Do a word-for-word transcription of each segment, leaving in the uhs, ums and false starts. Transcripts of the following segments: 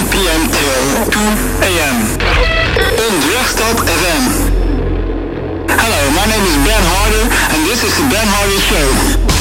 p m till two a m on Drachtstad F M. Hello, my name is Ben Harder and this is the Ben Harder Show.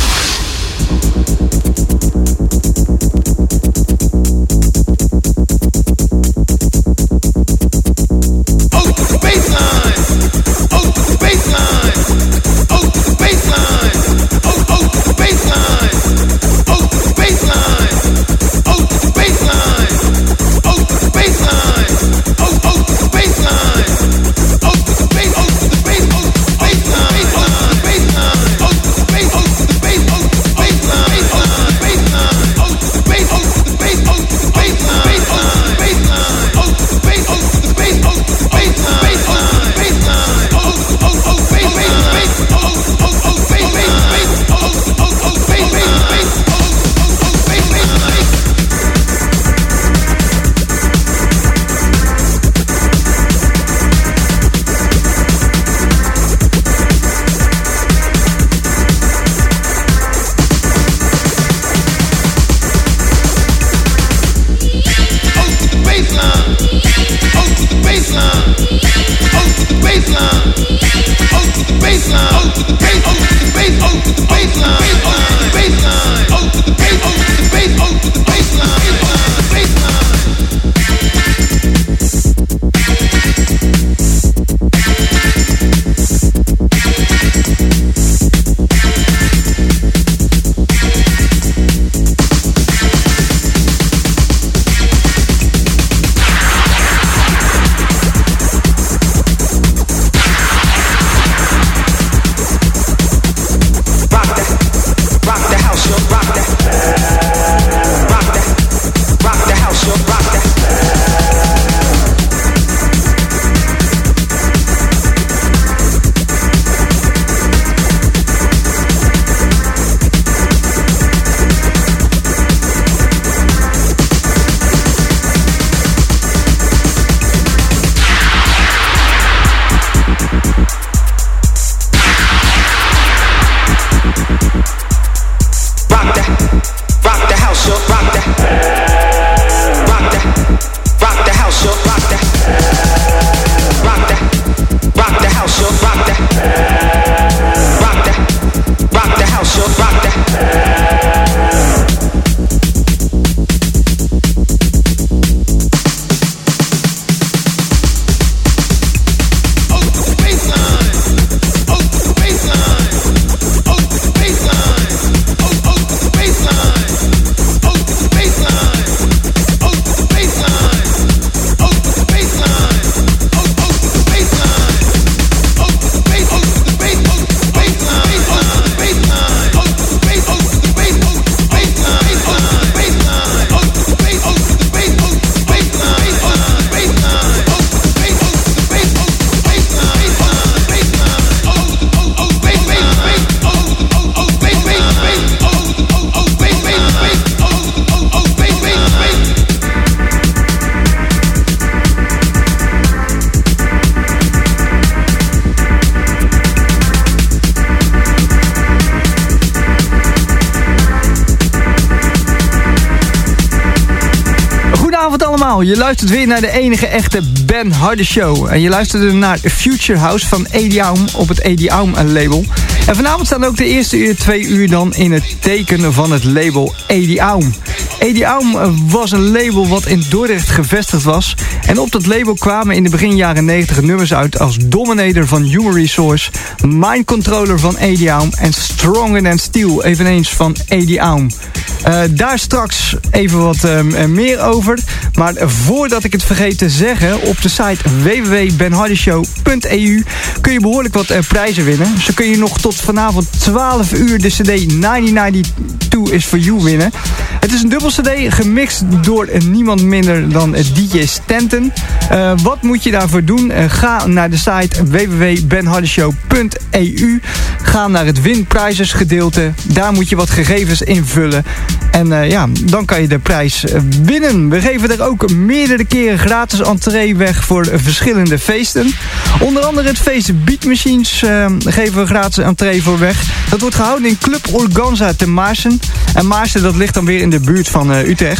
Je luistert weer naar de enige echte Ben Harder Show. En je luisterde naar Future House van Ediaum op het Ediaum label. En vanavond staan ook de eerste uur, twee uur dan in het teken van het label Ediaum. Ediaum was een label wat in Dordrecht gevestigd was. En op dat label kwamen in de begin jaren negentig nummers uit als Dominator van Human Resource, Mind Controller van Ediaum en Stronger Than Steel, eveneens van Ediaum. Uh, daar straks even wat uh, meer over. Maar voordat ik het vergeet te zeggen, op de site w w w punt ben harder show punt e u kun je behoorlijk wat uh, prijzen winnen. Zo kun je nog tot vanavond twaalf uur de cd negentien negenennegentig is for You winnen. Het is een dubbel cd gemixt door uh, niemand minder dan uh, D J Stanton. Uh, wat moet je daarvoor doen? Uh, ga naar de site w w w punt ben harder show punt e u. Ga naar het Win Prizes gedeelte. Daar moet je wat gegevens invullen. En uh, ja, dan kan je de prijs uh, winnen. We geven er ook meerdere keren gratis entree weg voor uh, verschillende feesten. Onder andere het feest Beat Machines uh, geven we gratis entree voor weg. Dat wordt gehouden in Club Organza te Maarsen. En Maarsen, dat ligt dan weer in de buurt van uh, Utrecht.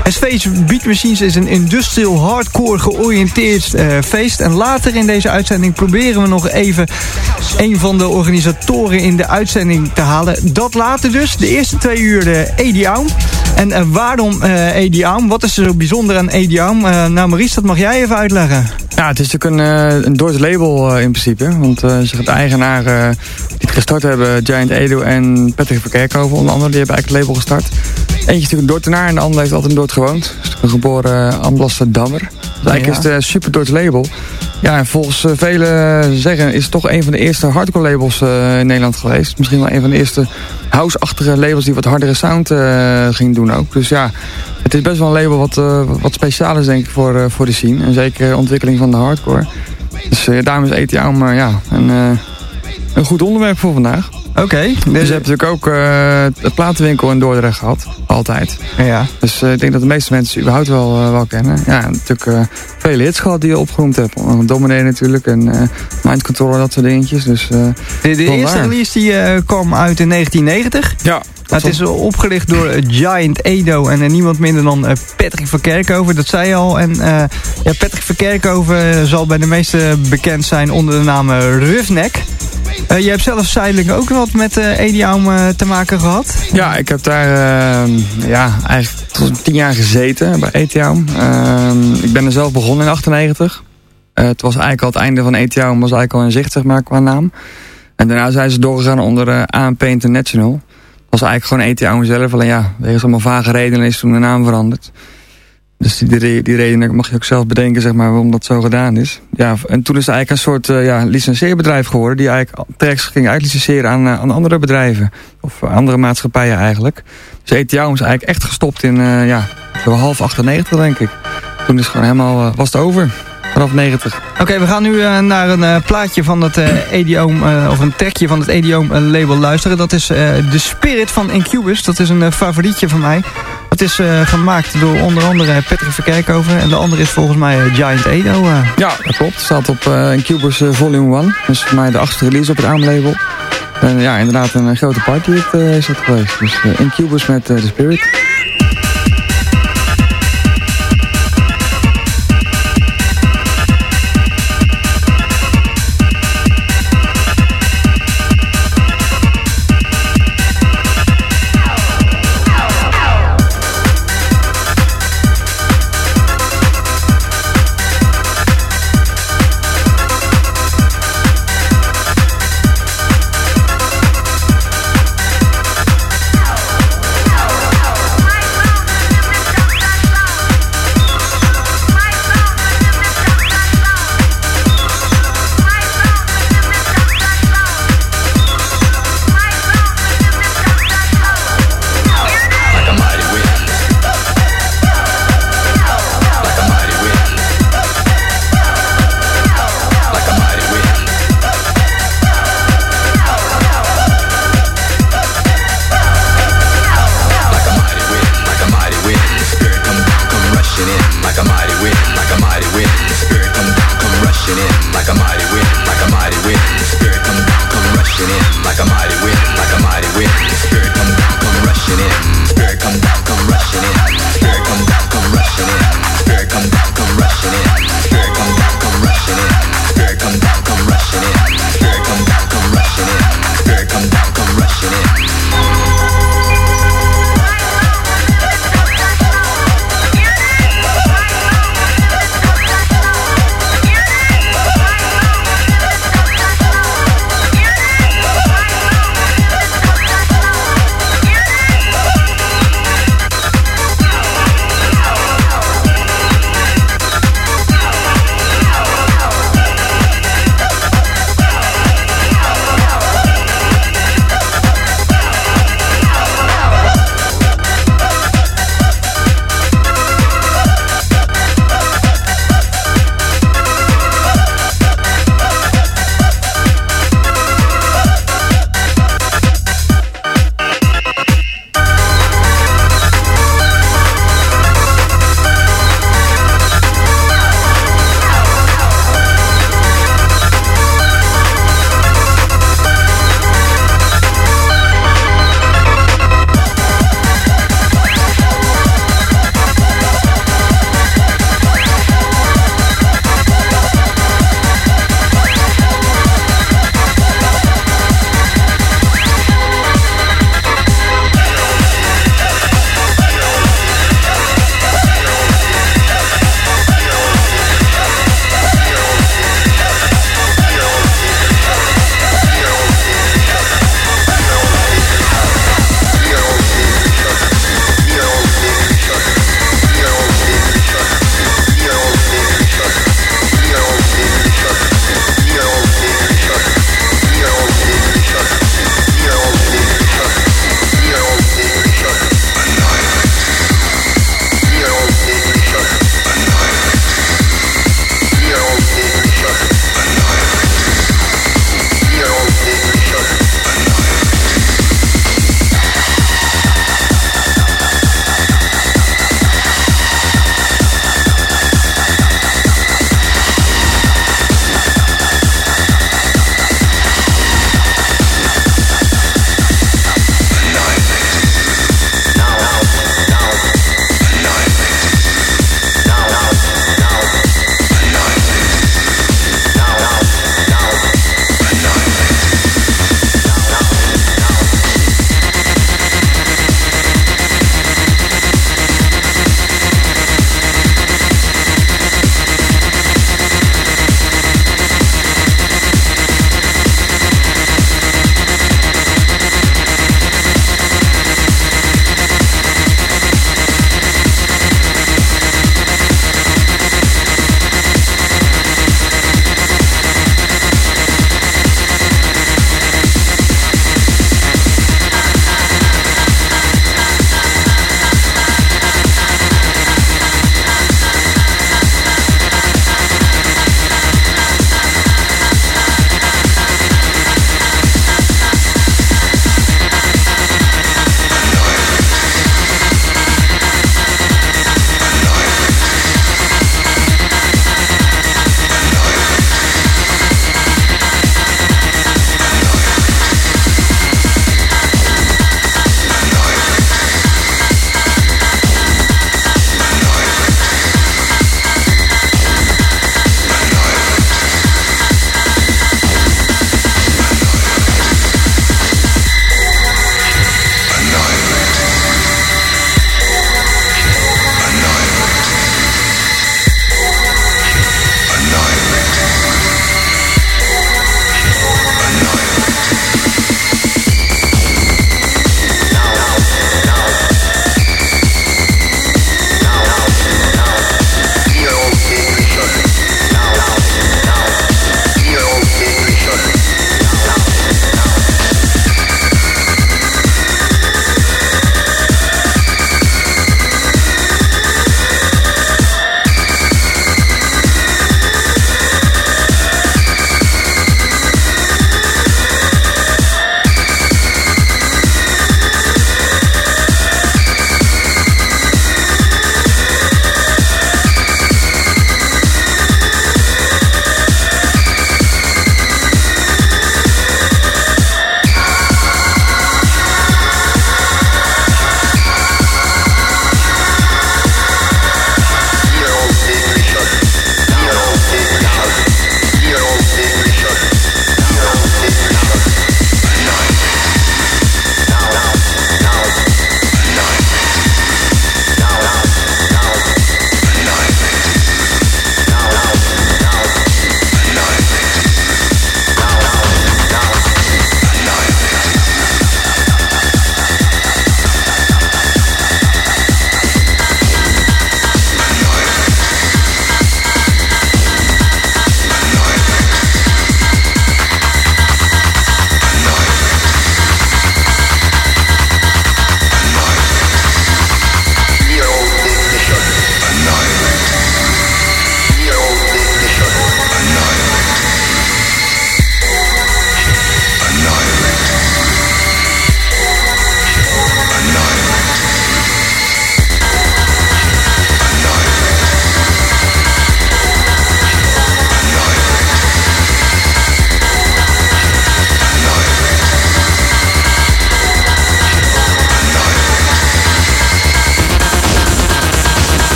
Space Beat Machines is een industrial hardcore georiënteerd uh, feest. En later in deze uitzending proberen we nog even een van de organisatoren in de uitzending te halen. Dat later dus. De eerste twee uur de Ediaum. En uh, waarom uh, Ediaum? Wat is er zo bijzonder aan Ediaum? Uh, nou Maurice, dat mag jij even uitleggen. Ja, het is natuurlijk een, uh, een Dordts label uh, in principe. Want uh, zeg, de eigenaren uh, die het gestart hebben, Giant Edo en Patrick van Kerkhoven onder andere, die hebben eigenlijk het label gestart. Eentje is natuurlijk een Dordtenaar en de ander heeft altijd in Dordt gewoond. Dus een geboren uh, Amsterdammer. Dus eigenlijk ja. is het een super Dordts label. Ja, en volgens uh, velen zeggen is het toch een van de eerste hardcore labels uh, in Nederland geweest. Misschien wel een van de eerste house-achtige labels die wat hardere sound uh, ging doen ook. Dus ja, het is best wel een label wat, uh, wat speciaal is denk ik voor, uh, voor de scene. En zeker de ontwikkeling van de hardcore. Dus uh, daarom is Ediaum uh, ja, een, uh, een goed onderwerp voor vandaag. Oké. Okay, dus, dus je hebt natuurlijk ook uh, de platenwinkel in Dordrecht gehad. Altijd. Ja. Dus uh, ik denk dat de meeste mensen het überhaupt wel, uh, wel kennen. Ja, natuurlijk uh, vele hits gehad die je opgeroemd hebt. Dominee natuurlijk en uh, Mind Control en dat soort dingetjes. Dus, uh, de de eerste waar. release die uh, kwam uit in negentien negentig. Ja. Het is opgericht door Giant Edo en uh, niemand minder dan uh, Patrick van Kerkhoven, dat zei je al. En uh, ja, Patrick van Kerkhoven zal bij de meesten bekend zijn onder de naam uh, Roughneck. Uh, je hebt zelf zijdelijk ook wat met uh, Ediaum uh, te maken gehad. Ja, ik heb daar uh, ja, eigenlijk tot tien jaar gezeten bij Ediaum. Uh, ik ben er zelf begonnen in achtennegentig. Uh, het was eigenlijk al het einde van Ediaum, was eigenlijk al in zicht zeg maar, qua naam. En daarna zijn ze doorgegaan onder uh, A M P International. Dat was eigenlijk gewoon Ediaum zelf. Alleen ja, wegens allemaal vage redenen is toen de naam veranderd. Dus die, die, die redenen mag je ook zelf bedenken, zeg maar, waarom dat zo gedaan is. Ja, en toen is het eigenlijk een soort uh, ja, licenseerbedrijf geworden, die eigenlijk tracks ging uitlicenseren aan, uh, aan andere bedrijven. Of andere maatschappijen eigenlijk. Dus Ediaum is eigenlijk echt gestopt in, uh, ja, zo half achtennegentig denk ik. Toen is het gewoon helemaal, uh, was het over. Vanaf negentig. Oké, okay, we gaan nu uh, naar een uh, plaatje van het uh, Ediaum, uh, of een trackje van het Ediaum uh, label luisteren. Dat is uh, The Spirit van Incubus. Dat is een uh, favorietje van mij. Het is uh, gemaakt door onder andere Patrick van Kerkhoven. En de andere is volgens mij uh, Giant Edo. Uh. Ja, dat klopt. Het staat op uh, Incubus uh, Volume één. Dat is voor mij de achtste release op het A M label. En ja, inderdaad een uh, grote party het, uh, is dat geweest. Dus uh, Incubus met uh, The Spirit.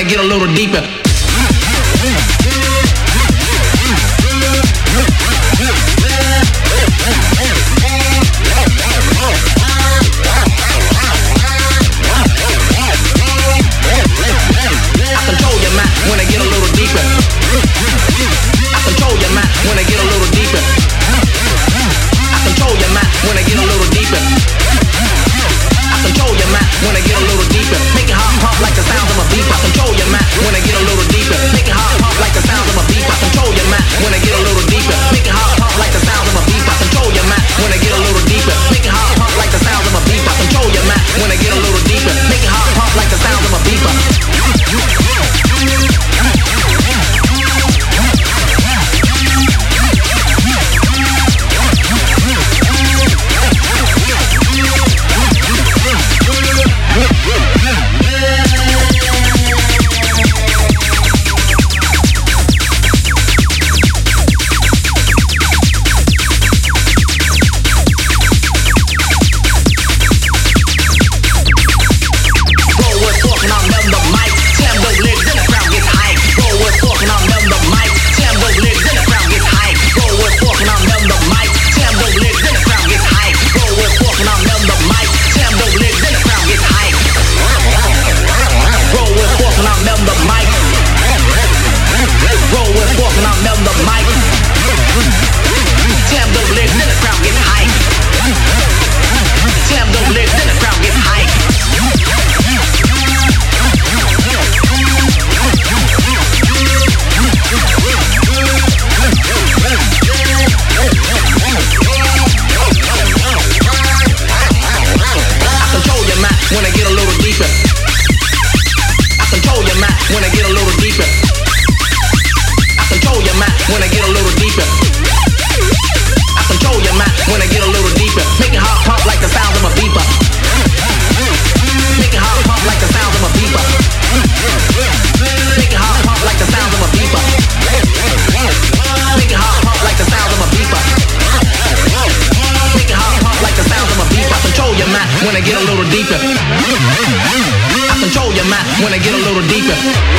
wanna get a little deeper. When I get a little deeper, I control your mind. When I get a little deeper, I control your mind. When I get a little deeper, I control your mind. When I get a little deeper, make it hard pump like the sound of a beep. I control your mind. When I get a little deeper, make it hard pump like the sound of a beep. I control your mind. When I get a little deeper, make it hard pump like the sound of a beep. I control your mind. When I get a little deeper, make it hard pump like the sound of a beep. I control your mind. When I get a little deeper, make it hard pump like the sound of a beep. When I get a little deeper, I control your mind. When I get a little deeper,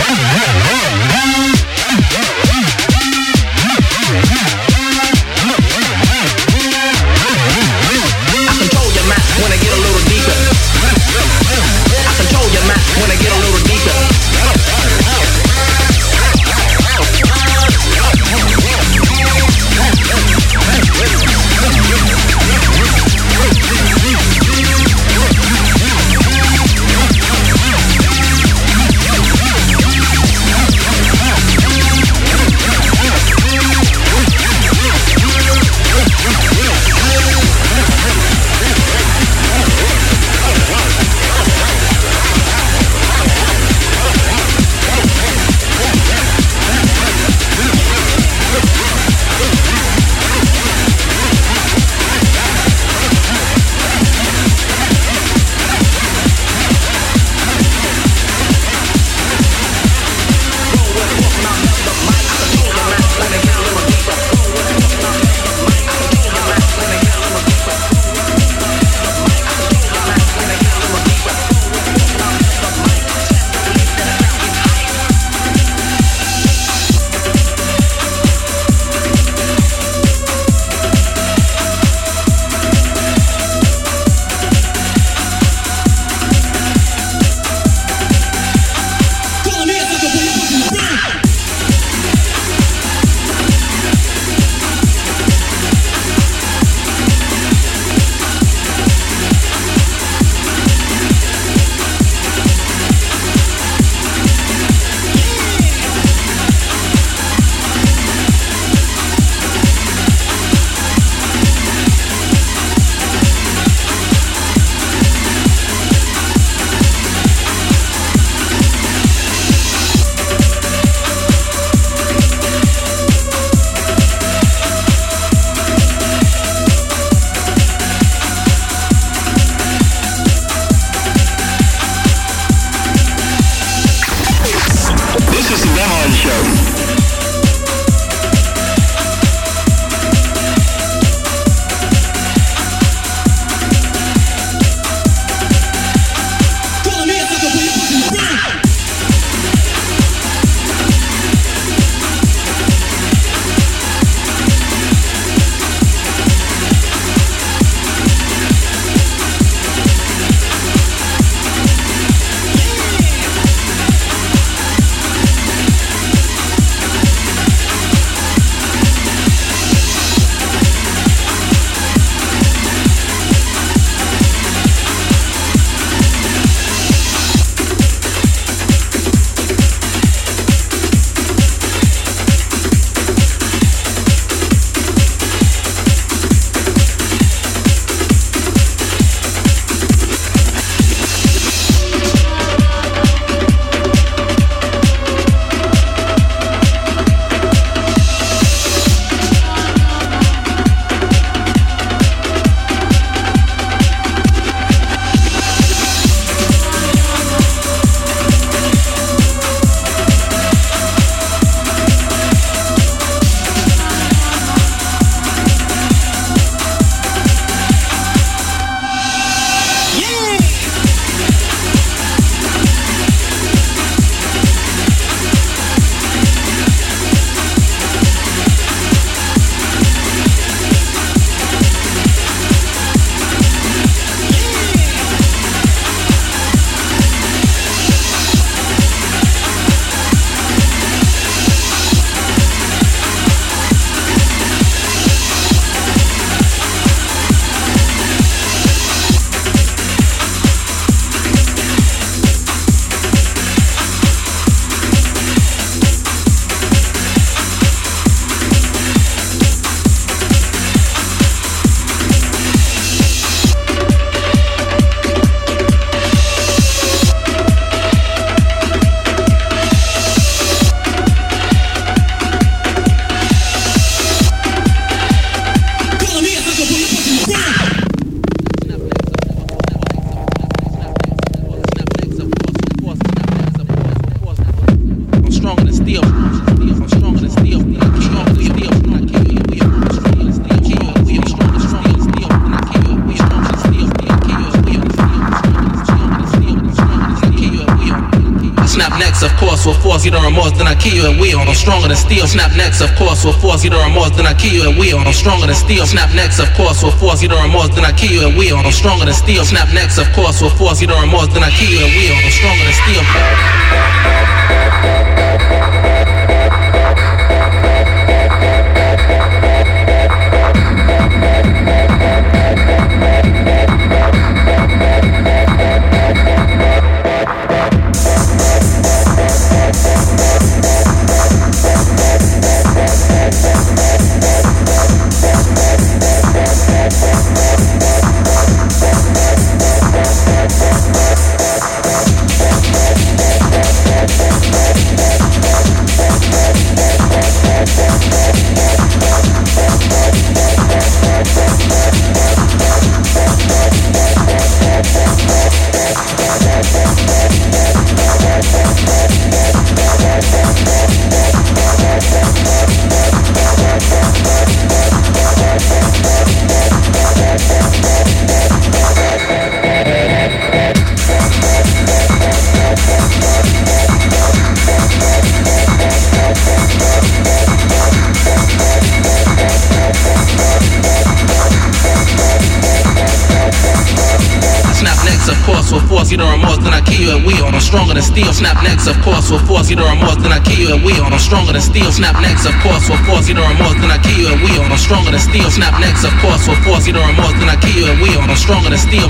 I control your mind. When I get a little deeper, I control your mind. When I get a little deeper. steel. I'm stronger than steel. Stronger than steel. I kill you. We are stronger than steel. Kill you. We are stronger than steel. Steel. I kill you. We are stronger than steel. Kill you. We are stronger than steel. Stronger than steel. Kill you. We are. Snap necks, of course, with force, you don't remorse, then I kill you and we on. I'm stronger than steel. Snap necks, of course, with force, you don't remorse, then I kill you and we on. I'm stronger than steel. Snap necks, of course, with force, you don't remorse, then I kill you and we on. I'm stronger than steel. Snap necks, of course, with force, you don't remorse, then I kill you and we on. I'm stronger than steel. You don't remorse, then I kill you and we on. I'm stronger than steel. Snap necks, of course, with force. You don't remorse, then I kill you and we on. I'm stronger than steel. Snap necks, of course, with force. You don't remorse, then I kill you and we on. I'm stronger than steel. Snap necks, of course, with force. You don't remorse, then I kill you and we on. I'm stronger than steel.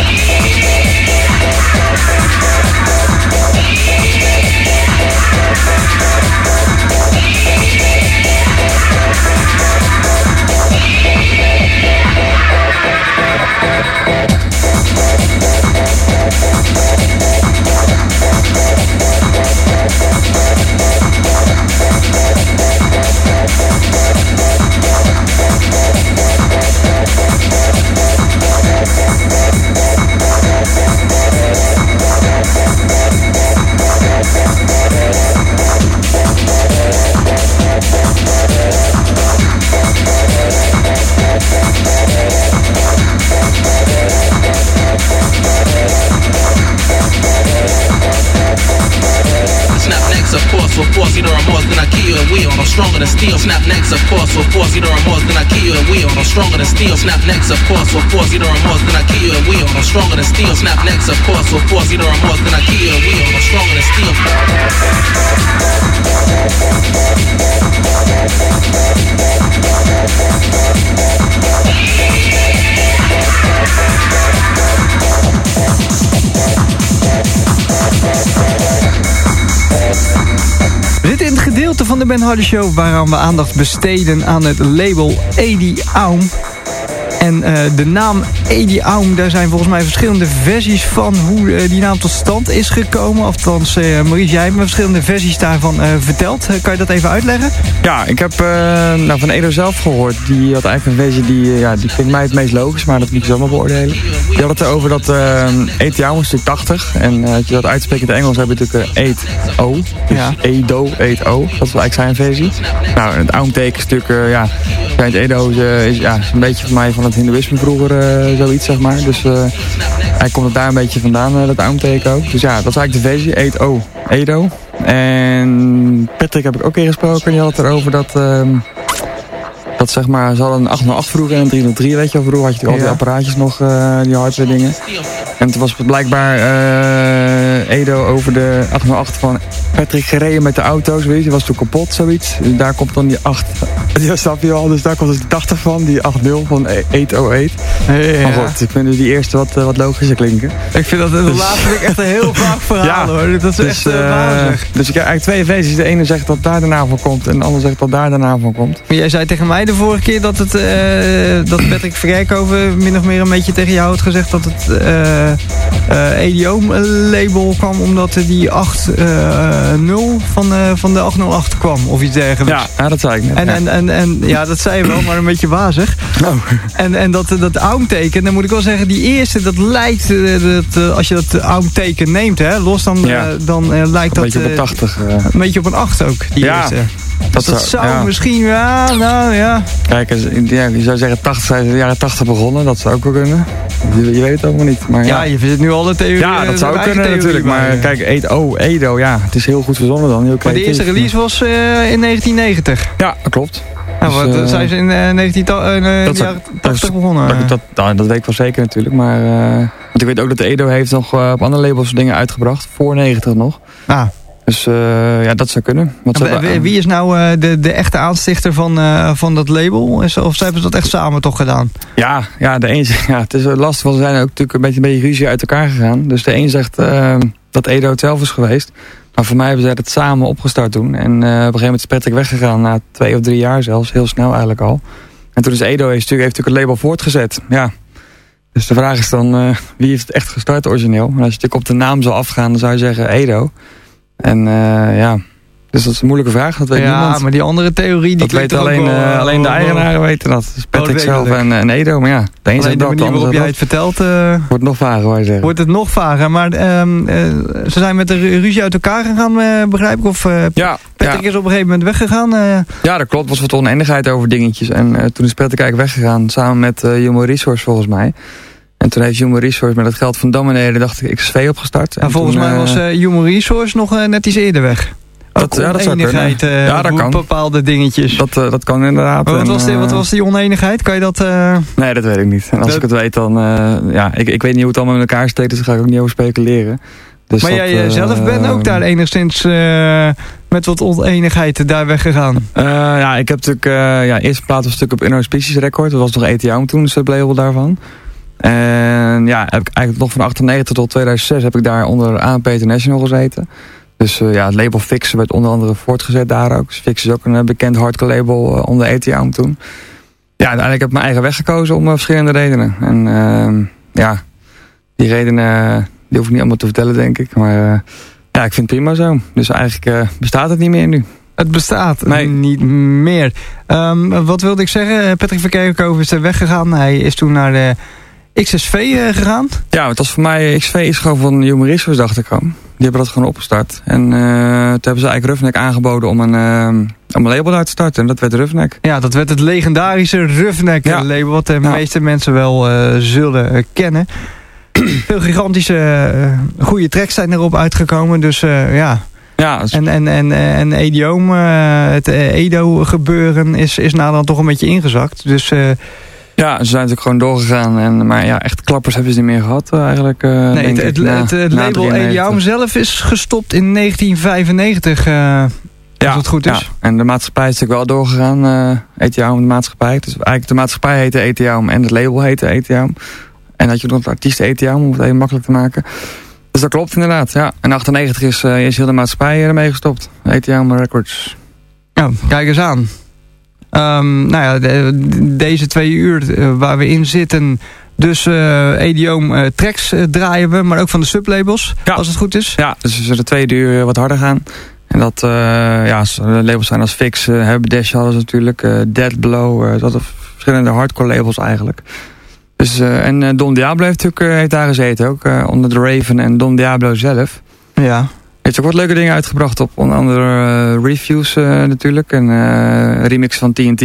With force, you don't remorse, then I kill you and we on. I'm stronger than steel. Snap necks, of course, with force, you don't remorse, then I kill you and we on. I'm stronger than steel. Snap necks, of course, with force, you don't remorse, then I kill you and we on. I'm stronger than steel. Snap necks, of course, with force, you don't remorse, then I kill you and we on. I'm stronger than steel. Dit in het gedeelte van de Ben Hardy Show waaraan we aandacht besteden aan het label Edi Aum. En uh, de naam Edi Aum, daar zijn volgens mij verschillende versies van hoe uh, die naam tot stand is gekomen. Althans, uh, Maurice, jij hebt me verschillende versies daarvan uh, verteld. Uh, kan je dat even uitleggen? Ja, ik heb uh, nou, van Edo zelf gehoord. Die had eigenlijk een versie die, uh, ja, die vind mij het meest logisch, maar dat moet je zomaar beoordelen. Die had het erover dat uh, Edi Aum is tachtig. En uh, als je dat uitspreekt in het Engels heb je natuurlijk uh, Ed O. Dus ja. Edo, Ed O. Dat is eigenlijk zijn versie. Nou, het Aum-teken is natuurlijk, uh, ja, het Edo is, uh, is, ja, is een beetje voor mij van het hindoeïsme vroeger, uh, zoiets zeg maar. Dus uh, hij komt het daar een beetje vandaan, uh, dat Aum-teken ook. Dus ja, dat is eigenlijk de versie, Ed O, Edo. En Patrick heb ik ook een keer gesproken, die had het erover dat... Uh, Dat zeg maar, ze hadden een achthonderdachttien vroeger en een driehonderddrie, weet je wel. Vroeger had je al die ja. apparaatjes nog, uh, die hardware dingen. En toen was het blijkbaar uh, Edo over de achthonderdachttien van Patrick gereden met de auto, zoiets. Die was toen kapot, zoiets. Dus daar komt dan die acht, die snap je al. Dus daar komt dus de tachtig van, die acht nul van Edo acht. Ja, ja. Maar goed, ik vind dus die eerste wat, uh, wat logischer klinken. Ik vind dat de dus, laatste vind ik echt een heel vaag verhaal, ja, hoor. Dat is dus, echt uh, wazig. Dus ik heb eigenlijk twee versies. De ene zegt dat daar de naam van komt en de andere zegt dat daar de naam van komt. Maar jij zei tegen mij de vorige keer dat het uh, dat Patrick Verkerkhoven min of meer een beetje tegen jou had gezegd dat het uh, uh, E D O label kwam omdat die acht nul van, uh, van de acht nul acht kwam. Of iets dergelijks. Ja, ja dat zei ik net. En, ja. en, en, en ja, dat zei je wel, maar een beetje wazig. Oh. En, en dat, dat aumteken, dan moet ik wel zeggen, die eerste, dat lijkt, dat, als je dat aumteken neemt, hè, los, dan, ja. uh, dan uh, lijkt dat... Een beetje op een tachtig. Uh. Een beetje op een acht ook, die ja. eerste. Dat, dus dat zou, zou ja. misschien, ja, nou ja. Kijk, ja, je zou zeggen, tachtig zijn ze in de jaren tachtig begonnen, dat zou ook wel kunnen. Je, je weet het allemaal niet. Maar ja. ja, je vindt nu alle theorieën. Ja, dat zou kunnen natuurlijk. Maar ja. kijk, Edo, oh, Edo, ja, het is heel goed verzonnen dan. Heel maar de eerste release was uh, in negentien negentig. Ja, dat klopt. Nou, dus, wat uh, zijn ze in uh, negentien tachtig begonnen? Dat, dat, dat, dat weet ik wel zeker natuurlijk. Maar uh, want ik weet ook dat Edo heeft nog uh, op andere labels dingen uitgebracht. Voor negentig nog. Ah. Dus uh, ja, dat zou kunnen. Wat en, wie, wie is nou uh, de, de echte aanstichter van, uh, van dat label? Is, of hebben ze dat echt samen toch gedaan? Ja, ja, de een, ja het is lastig, want ze zijn ook natuurlijk een beetje, een beetje ruzie uit elkaar gegaan. Dus de een zegt uh, dat Edo het zelf is geweest. Maar voor mij hebben zij het samen opgestart toen. En uh, op een gegeven moment is Patrick weggegaan na twee of drie jaar zelfs. Heel snel eigenlijk al. En toen is Edo heeft natuurlijk, heeft natuurlijk het label voortgezet. Ja. Dus de vraag is dan, uh, wie heeft het echt gestart origineel? En als je natuurlijk op de naam zou afgaan, dan zou je zeggen Edo. En uh, ja, dus dat is een moeilijke vraag, dat weet ja, niemand. Ja, maar die andere theorie, die dat weten alleen, wel, uh, alleen de eigenaren weten dat. Dus Patrick zelf en, en Edo, maar ja. De een alleen de manier waarop jij het vertelt... Uh, wordt nog vager, wou je zeggen. Wordt het nog vager, maar um, uh, ze zijn met de ruzie uit elkaar gegaan, uh, begrijp ik? Of uh, ja, Patrick ja. is op een gegeven moment weggegaan? Uh. Ja, dat klopt. Er was wat oneindigheid over dingetjes. En uh, toen is Patrick eigenlijk weggegaan, samen met uh, Human Resource volgens mij. En toen heeft Human Resource met het geld van Dominator, dacht ik, X V opgestart. En volgens toen, mij was uh, Human Resource nog uh, net iets eerder weg. Dat, ja, dat zou kunnen. Uh, ja, dat kan. Bepaalde dingetjes. Dat, uh, dat kan inderdaad. Maar wat, en, was die, wat was die oneenigheid? Kan je dat... Uh... Nee, dat weet ik niet. En als dat... ik het weet, dan... Uh, ja, ik, ik weet niet hoe het allemaal met elkaar steekt, dus daar ga ik ook niet over speculeren. Dus maar dat, jij uh, zelf bent ook daar enigszins uh, met wat oneenigheid daar weggegaan. Uh, ja, ik heb natuurlijk... Uh, ja, eerste plaat was natuurlijk op Inauspicious Record. Dat was nog E T M toen, de sublabel daarvan. En ja, heb ik eigenlijk nog van achtennegentig tot tweeduizend zes heb ik daar onder A N P International gezeten. Dus uh, ja, het label Fix werd onder andere voortgezet daar ook. Dus Fix is ook een uh, bekend hardcore label uh, onder E T M toen. Ja, uiteindelijk heb ik mijn eigen weg gekozen om uh, verschillende redenen. En uh, ja, die redenen die hoef ik niet allemaal te vertellen, denk ik. Maar uh, ja, ik vind het prima zo. Dus eigenlijk uh, bestaat het niet meer nu. Het bestaat nee. niet meer. Um, wat wilde ik zeggen? Patrick van Kerkhoven is er weggegaan. Hij is toen naar de X S V uh, gegaan. Ja, het was voor mij... X S V is gewoon van Human Resource, dacht ik gewoon. Die hebben dat gewoon opgestart. En uh, toen hebben ze eigenlijk Roughneck aangeboden om een, uh, om een label uit te starten. En dat werd Roughneck. Ja, dat werd het legendarische Roughneck ja. label. Wat de ja. meeste mensen wel uh, zullen uh, kennen. Veel gigantische uh, goede tracks zijn erop uitgekomen. Dus uh, ja... Ja, dus... En, en, en, en Edioom, uh, het Edo gebeuren is, is nou dan toch een beetje ingezakt. Dus... Uh, ja, ze zijn natuurlijk gewoon doorgegaan. En, maar ja, echt klappers hebben ze niet meer gehad eigenlijk. Uh, nee, denk het, ik, het, na, het, het label Edioom zelf is gestopt in negentien vijfennegentig. Uh, ja, als het goed is. Ja. En de maatschappij is natuurlijk wel doorgegaan. Uh, Edioom, de maatschappij. Dus eigenlijk de maatschappij heette Edioom en het label heette Edioom. En had je nog de artiest Edioom, om het even makkelijk te maken. Dus dat klopt inderdaad, ja. En achtennegentig is, uh, is heel de maatschappij ermee gestopt. Edioom Records. Ja, kijk eens aan. Um, nou ja, de, deze twee uur uh, waar we in zitten... Dus uh, Edioom uh, tracks uh, draaien we, maar ook van de sublabels, ja. Als het goed is. Ja, dus we zullen twee uur wat harder gaan. En dat, uh, ja, labels zijn als Fix, uh, Dash hadden ze natuurlijk, uh, Dead Blow, uh, dat verschillende hardcore labels eigenlijk. Dus, uh, en uh, Don Diablo heeft natuurlijk uh, heeft daar gezeten ook, uh, onder de Raven en Don Diablo zelf. Ja. Heeft ook wat leuke dingen uitgebracht op onder andere uh, reviews uh, natuurlijk en uh, remix van T N T.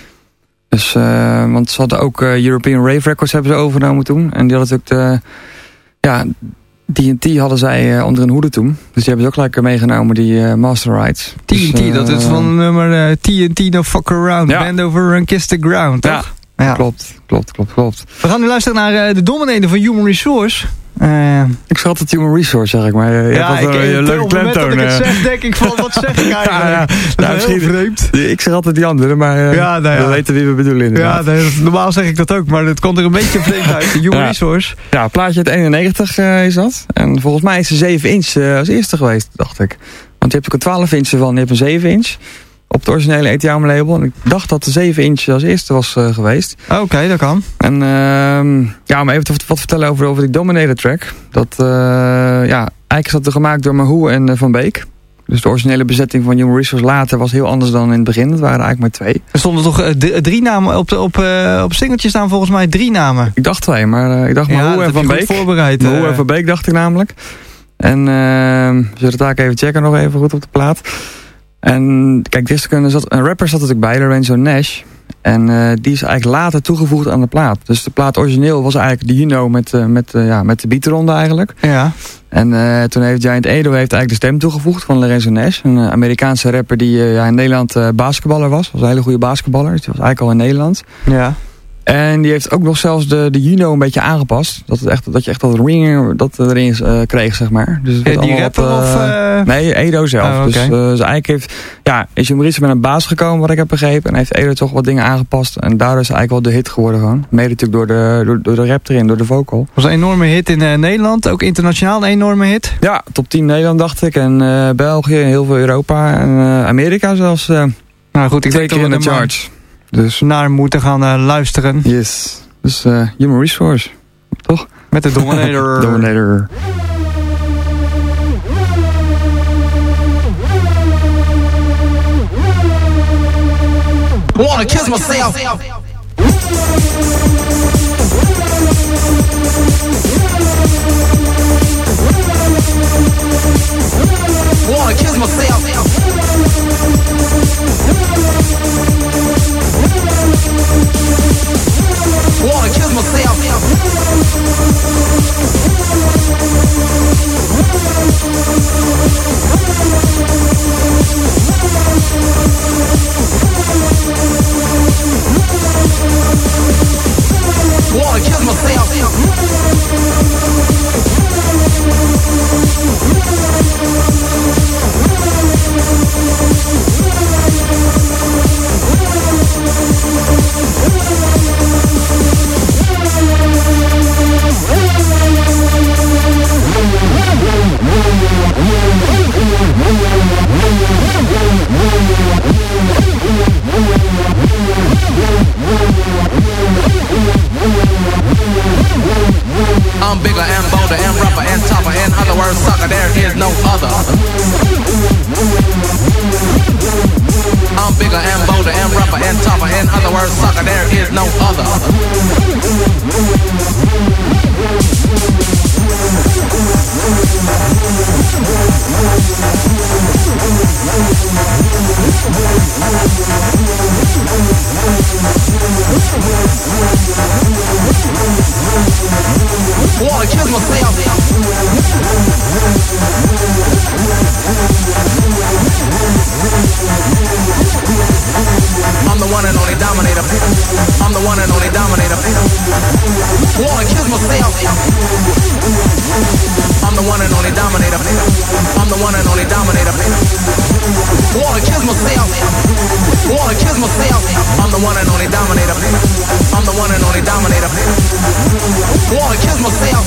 Dus, uh, want ze hadden ook uh, European Rave Records hebben ze overgenomen toen. En die hadden natuurlijk de, ja, T N T hadden zij uh, onder een hoede toen. Dus die hebben ze ook lekker meegenomen, die uh, Master Rights. T N T, dus, uh, dat is van nummer uh, T N T No Fuck Around, ja. Bend Over and Kiss the Ground, toch? Ja, ja. Klopt, klopt, klopt, klopt. We gaan nu luisteren naar uh, de Dominator van Human Resource. Uh, ik zeg altijd Human Resource, zeg ik, maar je ja, hebt ik, een, een leuke klemtoon. Op het moment dat ik het zeg, denk ik van, wat zeg ik eigenlijk? ja, ja. Dat nou, is heel vreemd. Ik zeg altijd die andere, maar uh, ja, nou ja. we weten wie we bedoelen inderdaad. Ja, nee, normaal zeg ik dat ook, maar het komt er een beetje vreemd uit. Human ja. Resource. Ja, plaatje uit eenennegentig uh, is dat. En volgens mij is de zeven inch uh, als eerste geweest, dacht ik. Want je hebt ook een twaalf inch van, je hebt een zeven inch. op het originele Etiaum label. En ik dacht dat de zeven inch als eerste was uh, geweest. Oké, okay, dat kan. En uh, ja, om even te, wat vertellen over, over die Dominator track. Dat, uh, ja, eigenlijk is dat er gemaakt door Mahou en uh, Van Beek. Dus de originele bezetting van Human Resource later was heel anders dan in het begin. Het waren eigenlijk maar twee. Er stonden toch uh, d- drie namen op, de, op, uh, op singeltje staan volgens mij drie namen. Ik dacht twee, maar uh, ik dacht Mahou ja, en Van Beek. voorbereid. Mahou uh... en Van Beek dacht ik namelijk. En uh, we zullen het ook even checken nog even goed op de plaat. En kijk, dit zat, een rapper zat natuurlijk bij, Lorenzo Nash. En uh, die is eigenlijk later toegevoegd aan de plaat. Dus de plaat origineel was eigenlijk de Juno met, uh, met, uh, ja, met de beatronde eigenlijk. Ja. En uh, toen heeft Giant Edo heeft eigenlijk de stem toegevoegd van Lorenzo Nash. Een uh, Amerikaanse rapper die uh, ja, in Nederland uh, basketballer was. Was een hele goede basketballer. Dus die was eigenlijk al in Nederland. Ja. En die heeft ook nog zelfs de, de Juno een beetje aangepast. Dat, het echt, dat je echt dat ring dat erin uh, kreeg, zeg maar. Dus ja, die rapper wat, uh... of... Uh... Nee, Edo zelf. Oh, okay. Dus, uh, dus eigenlijk heeft... Ja, is Humorist met een baas gekomen, wat ik heb begrepen. En heeft Edo toch wat dingen aangepast. En daardoor is het eigenlijk wel de hit geworden gewoon. Mede natuurlijk door de, door, door de rap erin, door de vocal. Was een enorme hit in uh, Nederland. Ook internationaal een enorme hit. Ja, top tien Nederland dacht ik. En uh, België, heel veel Europa. En uh, Amerika zelfs. Uh, nou goed, ik denk dat we in de charts. Dus naar moeten gaan uh, luisteren. Yes. Dus uh, Human Resource, toch? Met de Dominator. Dominator. Wanna kiss myself. Wanna kiss myself. Wanna kiss myself. Wanna kiss myself. I'm bigger and bolder and rougher and tougher. In other words, sucker, there is no other. I'm bigger and bolder and rougher and tougher. In other words, sucker, there is no other. Wanna kiss myself. I'm the one and only dominator. I'm the one and only dominator. Wanna kiss myself. I'm the one and only dominator. I'm the one and only dominator. Wanna kiss myself. Wanna kiss myself. I'm the one and only dominator. I'm the one and only dominator. Wanna kiss myself.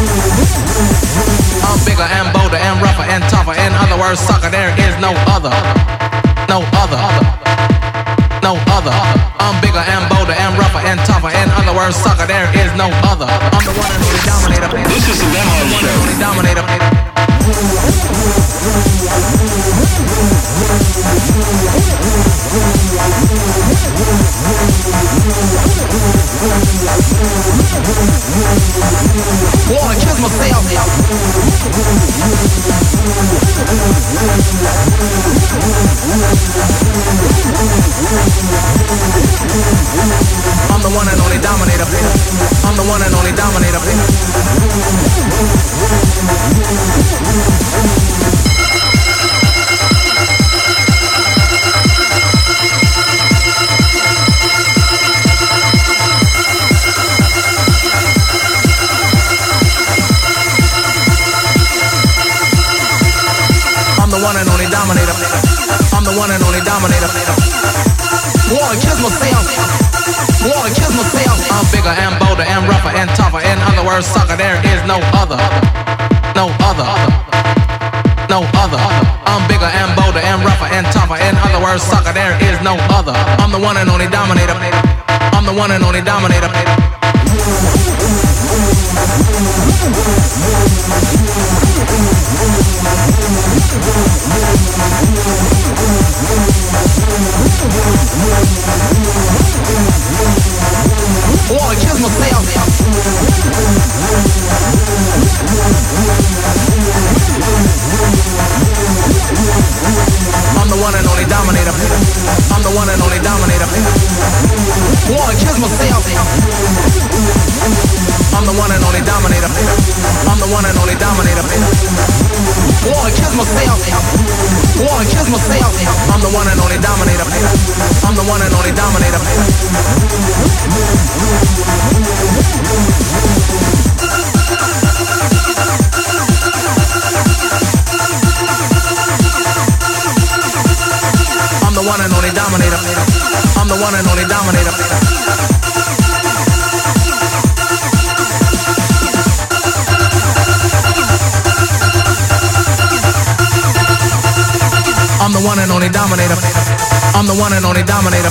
I'm bigger and bolder and rougher and tougher. In other words, sucker, there is no other. No other. No other. I'm bigger and bolder and rougher and tougher. In other words, sucker, there is no other. I'm the one and only dominator. This is the Ben Hardy Show. Only dominator. Wanna kiss myself. I'm the one and only dominator. I'm the one and only dominator. I'm the one and only dominator. I'm the one and only dominator. Wanna kiss myself. Wanna kiss myself. I'm bigger and bolder and rougher and tougher. In other words, sucker, there is no other. No other. no other. I'm bigger and bolder and rougher and tougher. In other words, sucker, there is no other. I'm the one and only dominator. I'm the one and only dominator. I wanna kiss myself. I'm the one and only dominator. I'm the one and only dominator. I wanna kiss myself. I'm the one and only dominator. I'm the one and only dominator. I wanna kiss myself. I wanna kiss myself. I'm the one and only dominator. I'm the one and only dominator. I'm the one and only dominator. I'm the one and only dominator. I'm the one and only dominator. I'm the one and only dominator.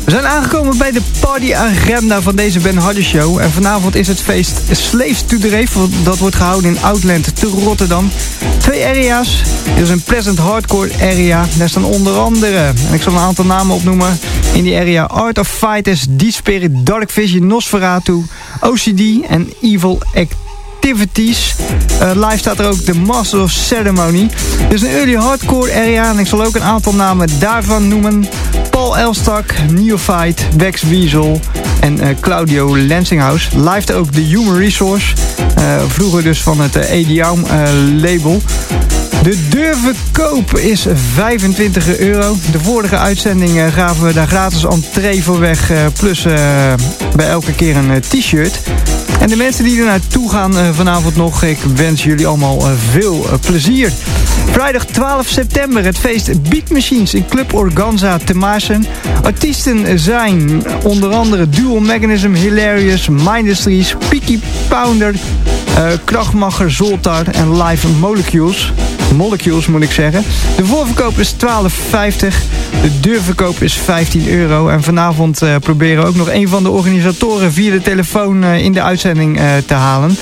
We zijn aangekomen bij de partyagenda van deze Ben Harder Show. En vanavond is het feest Slaves to the Rave. Dat wordt gehouden in Outland te Rotterdam. Twee area's. Er is een Pleasant Hardcore area. Daar staan onder andere, en ik zal een aantal namen opnoemen. In die area Art of Fighters, D-Spirit, Dark Vision, Nosferatu, O C D en Evil Activities. Uh, live staat er ook de Master of Ceremony. Er is een early hardcore area en ik zal ook een aantal namen daarvan noemen. Paul Elstak, Neophyte, Wex Weasel en uh, Claudio Lansinghouse. Live er ook de Human Resource. Uh, vroeger dus van het uh, Ediaum uh, label. De deurverkoop is vijfentwintig euro. De vorige uitzending uh, gaven we daar gratis entree voor weg. Uh, plus uh, bij elke keer een uh, t-shirt. En de mensen die er naartoe gaan uh, vanavond nog, ik wens jullie allemaal uh, veel uh, plezier. Vrijdag twaalf september het feest Beat Machines in Club Organza te Maarsen. Artiesten zijn onder andere Dual Mechanism, Hilarious, Mindustries, Peaky Pounder, uh, Krachtmacher, Zoltar en Live Molecules. Molecules moet ik zeggen. De voorverkoop is twaalf vijftig. De deurverkoop is vijftien euro. En vanavond uh, proberen we ook nog een van de organisatoren via de telefoon uh, in de uitzending uh, te halen.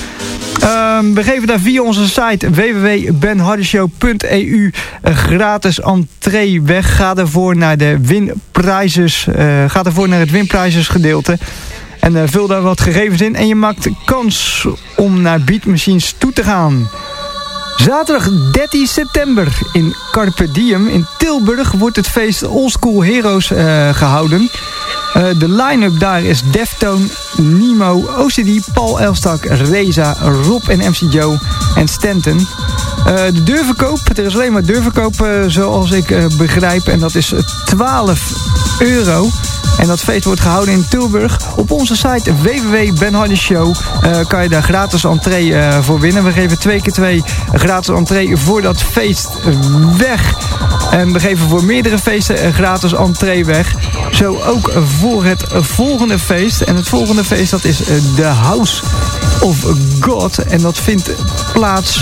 Uh, we geven daar via onze site w w w punt ben harder show punt e u uh, gratis entree weg. Ga ervoor naar de winprijzes. Uh, ga ervoor naar het winprijzes gedeelte. En uh, vul daar wat gegevens in. En je maakt kans om naar Beat Machines toe te gaan. Zaterdag dertien september in Carpe Diem in Tilburg wordt het feest Old School Heroes uh, gehouden. Uh, de line-up daar is Deftone, Nemo, O C D, Paul Elstak, Reza, Rob en M C Joe en Stanton. Uh, de deurverkoop, er is alleen maar deurverkoop uh, zoals ik uh, begrijp. En dat is twaalf euro. En dat feest wordt gehouden in Tilburg. Op onze site w w w punt ben harder show uh, kan je daar gratis entree uh, voor winnen. We geven twee keer twee gratis entree voor dat feest weg. En we geven voor meerdere feesten een gratis entree weg. Zo ook voor het volgende feest. En het volgende feest dat is de House of God. En dat vindt plaats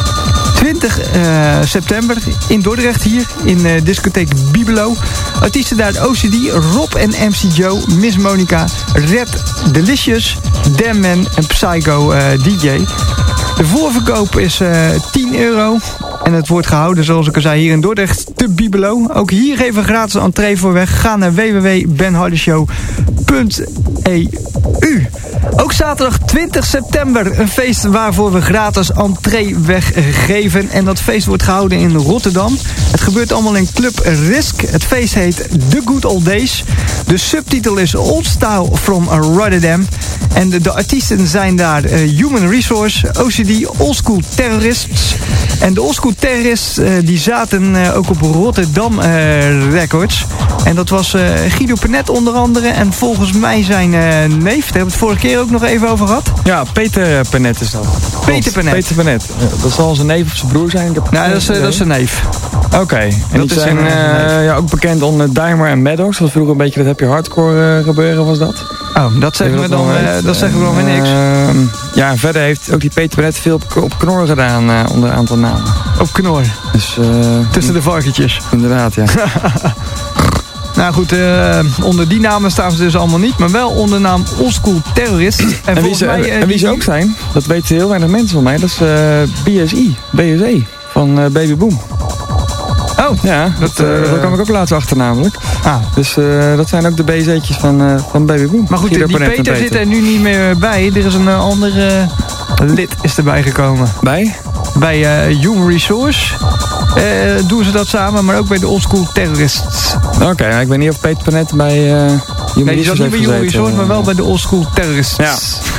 twintig september in Dordrecht hier in uh, discotheek Bibelo. Artiesten daar O C D, Rob en M C Joe, Miss Monica, Red Delicious, Damman en Psycho uh, D J. De voorverkoop is uh, tien euro. En het wordt gehouden, zoals ik al zei, hier in Dordrecht te Bibelo. Ook hier geven we gratis entree voor weg. Ga naar w w w punt ben harder show punt e u. Ook zaterdag twintig september een feest waarvoor we gratis entree weggeven. En dat feest wordt gehouden in Rotterdam. Het gebeurt allemaal in Club Risk. Het feest heet The Good Old Days. De subtitel is Old Style from Rotterdam. En de, de artiesten zijn daar uh, Human Resource, O C D, Old School Terrorists. En de Old School Terrorists uh, die zaten uh, ook op Rotterdam uh, Records. En dat was uh, Guido Penet onder andere. En volgens mij zijn uh, neef, daar hebben we het vorige keer ook nog even over gehad. Ja, Peter Penet is dat. Peter Penet. Peter Penet. Ja, dat zal zijn neef of zijn broer zijn. Ik nou, dat is, uh, dat is zijn neef. Oké. Okay. En dat die is zijn uh, ja, ook bekend onder Dimer en Maddox. Dat was vroeger een beetje dat heb je hardcore uh, gebeuren, was dat? Oh, dat zeggen we dan, uh, dat zeggen we dan weer niks. Uh, ja, en verder heeft ook die Peter Penet veel op, op Knor gedaan uh, onder een aantal namen. Op Knor? Dus, uh, tussen de varkentjes. Inderdaad, ja. Nou goed, uh, onder die namen staan ze dus allemaal niet, maar wel onder de naam Old School Terrorist. En, en wie ze, mij, uh, en wie ze ook zijn, dat weten heel weinig mensen van mij, dat is uh, B S I, B S E van uh, Baby Boom. Oh, ja, dat, dat, uh, daar kwam ik ook laatst achter namelijk. Ah. Dus uh, dat zijn ook de B S'tjes van, uh, van Baby Boom. Maar goed, die, die Peter, Peter zit er nu niet meer bij. Er is een uh, andere lid is erbij gekomen. Bij? Bij uh, Human Resource uh, doen ze dat samen, maar ook bij de Old School Terrorists. Oké, okay, ik weet niet of Peter Penet bij uh, Human Resource Nee, die zat niet bij Human Resource, maar wel bij de Old School Terrorists. Ja.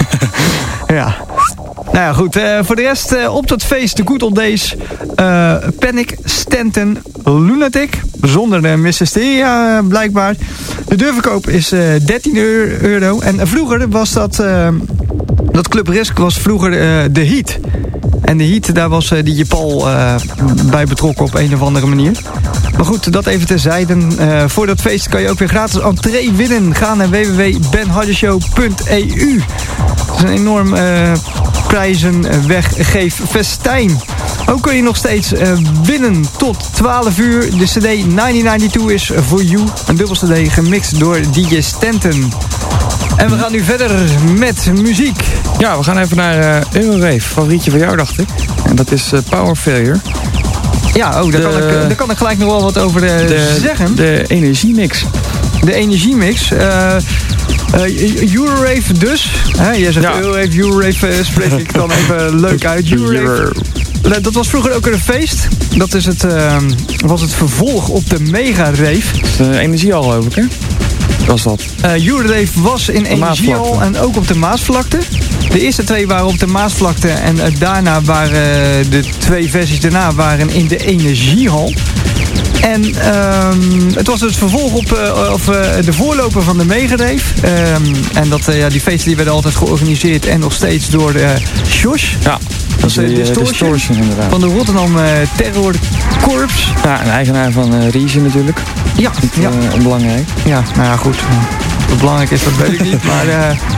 Ja. Nou ja, goed. Uh, voor de rest uh, op dat feest, de Good Old Days, uh, Panic, Stanton, Lunatic, zonder de Mysteria uh, blijkbaar. De deurverkoop is uh, dertien euro. En vroeger was dat, uh, dat Club Risk was vroeger uh, de Heat. En de Heat, daar was uh, die Paul uh, bij betrokken op een of andere manier. Maar goed, dat even terzijde. Uh, voor dat feest kan je ook weer gratis entree winnen. Ga naar w w w punt ben harder show punt e u. Het is een enorm uh, prijzen weggeef festijn. Ook kun je nog steeds uh, winnen tot twaalf uur. De cd negentien negenennegentig is For You. Een dubbel cd gemixt door D J Stanton. En we gaan nu verder met muziek. Ja, we gaan even naar uh, Eurorave. Favorietje van jou, dacht ik. En dat is uh, Power Failure. Ja, oh, daar, de, kan ik, daar kan ik gelijk nog wel wat over uh, de, zeggen. De energiemix. De energiemix. Uh, uh, Eurorave dus. Hè, jij zegt ja. Eurorave, Eurorave uh, spreek ik dan even leuk uit. Eurorave. Dat was vroeger ook een feest. Dat is het, uh, was het vervolg op de Mega Rave. De energiehal, geloof ik, hè? Was dat? Uh, Eurorave was in Energiehal en ook op de Maasvlakte. De eerste twee waren op de Maasvlakte en uh, daarna waren uh, de twee versies daarna waren in de Energiehal. En um, het was het vervolg op uh, of, uh, de voorloper van de Megarave. Um, en dat, uh, ja, die feesten die werden altijd georganiseerd en nog steeds door uh, Josh. Ja, dat is uh, Distortion, Distortion inderdaad. Van de Rotterdam uh, Terror Corps. Ja, een eigenaar van uh, Riese natuurlijk. Ja, niet ja. Uh, onbelangrijk. Ja, nou ja, goed. Wat belangrijk is, dat weet ik niet. Maar... Uh,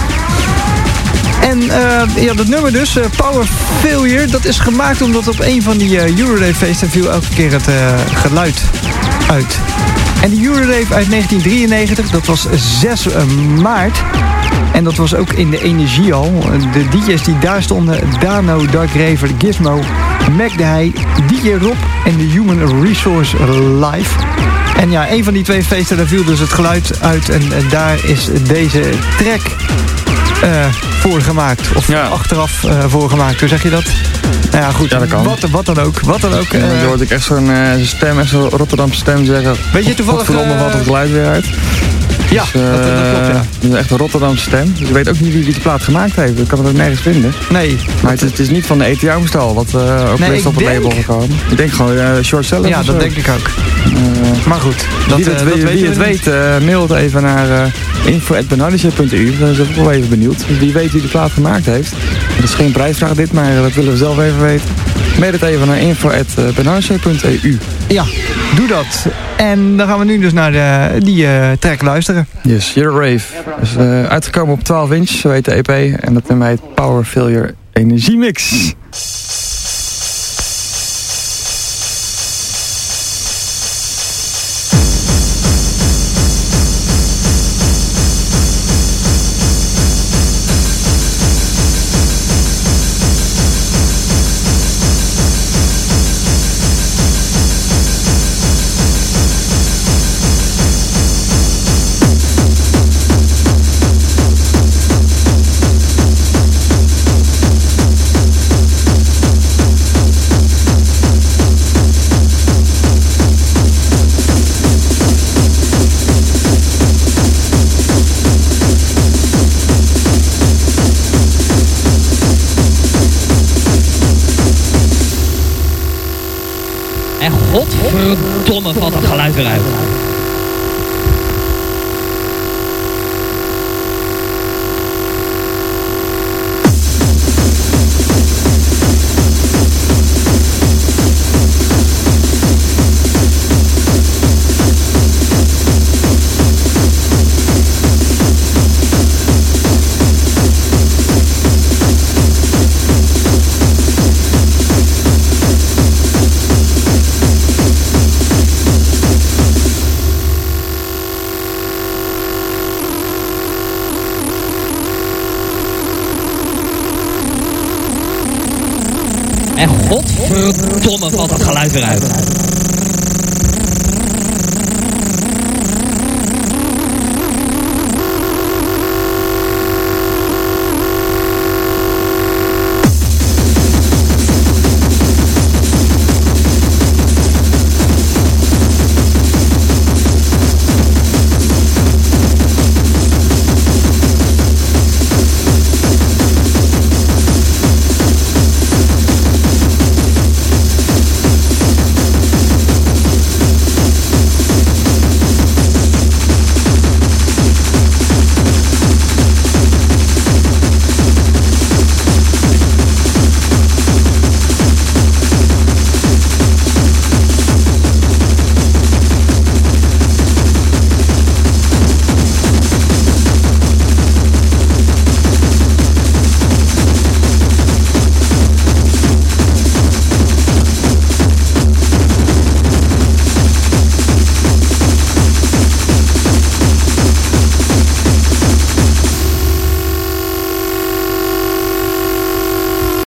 En uh, ja, dat nummer dus, uh, Power Failure, dat is gemaakt omdat op een van die uh, Eurorave feesten viel elke keer het uh, geluid uit. En die Eurorave uit negentien drieënnegentig, dat was zes maart. En dat was ook in de Energiehal. De D J's die daar stonden, Dano, Dark Raver, Gizmo, Mac de Heij, D J Rob en de Human Resource Live. En ja, een van die twee feesten, daar viel dus het geluid uit en, en daar is deze track uh, voor gemaakt. Of ja. achteraf uh, voor gemaakt, hoe zeg je dat? Nou ja, goed, ja, dat kan. Wat, wat dan ook. Wat dan ook ja, dan hoorde ik echt zo'n uh, stem, echt zo'n Rotterdamse stem zeggen. Weet je toevallig... Godverdomme, wat het geluid weer uit. Ja, dus, uh, dat, dat klopt, ja. Dat is echt een Rotterdamse stem. Dus ik weet ook niet wie die plaat gemaakt heeft. Ik kan het ook nergens vinden. Nee. Maar het is, het is niet van de E T A-stal, wat uh, ook nee, best op het label gekomen. Ik denk gewoon uh, short seller. Ja, dat zo. denk ik ook. Uh, maar goed. Dat, wie, uh, dat, wie, wie het weet, uh, mail het even naar uh, info at benhardische punt e u. Dan ben ik wel even benieuwd. Dus wie weet wie de plaat gemaakt heeft. Dat is geen prijsvraag dit, maar dat willen we zelf even weten. Mail het even naar info at benhardische punt e u. Ja, doe dat. En dan gaan we nu dus naar de, die uh, track luisteren. Yes, Eurorave. Dus uh, uitgekomen op twaalf inch, zo heet de E P. En dat noemt mij het Power Failure Energiemix. Godverdomme valt dat geluid weer uit. En godverdomme valt dat geluid weer uit.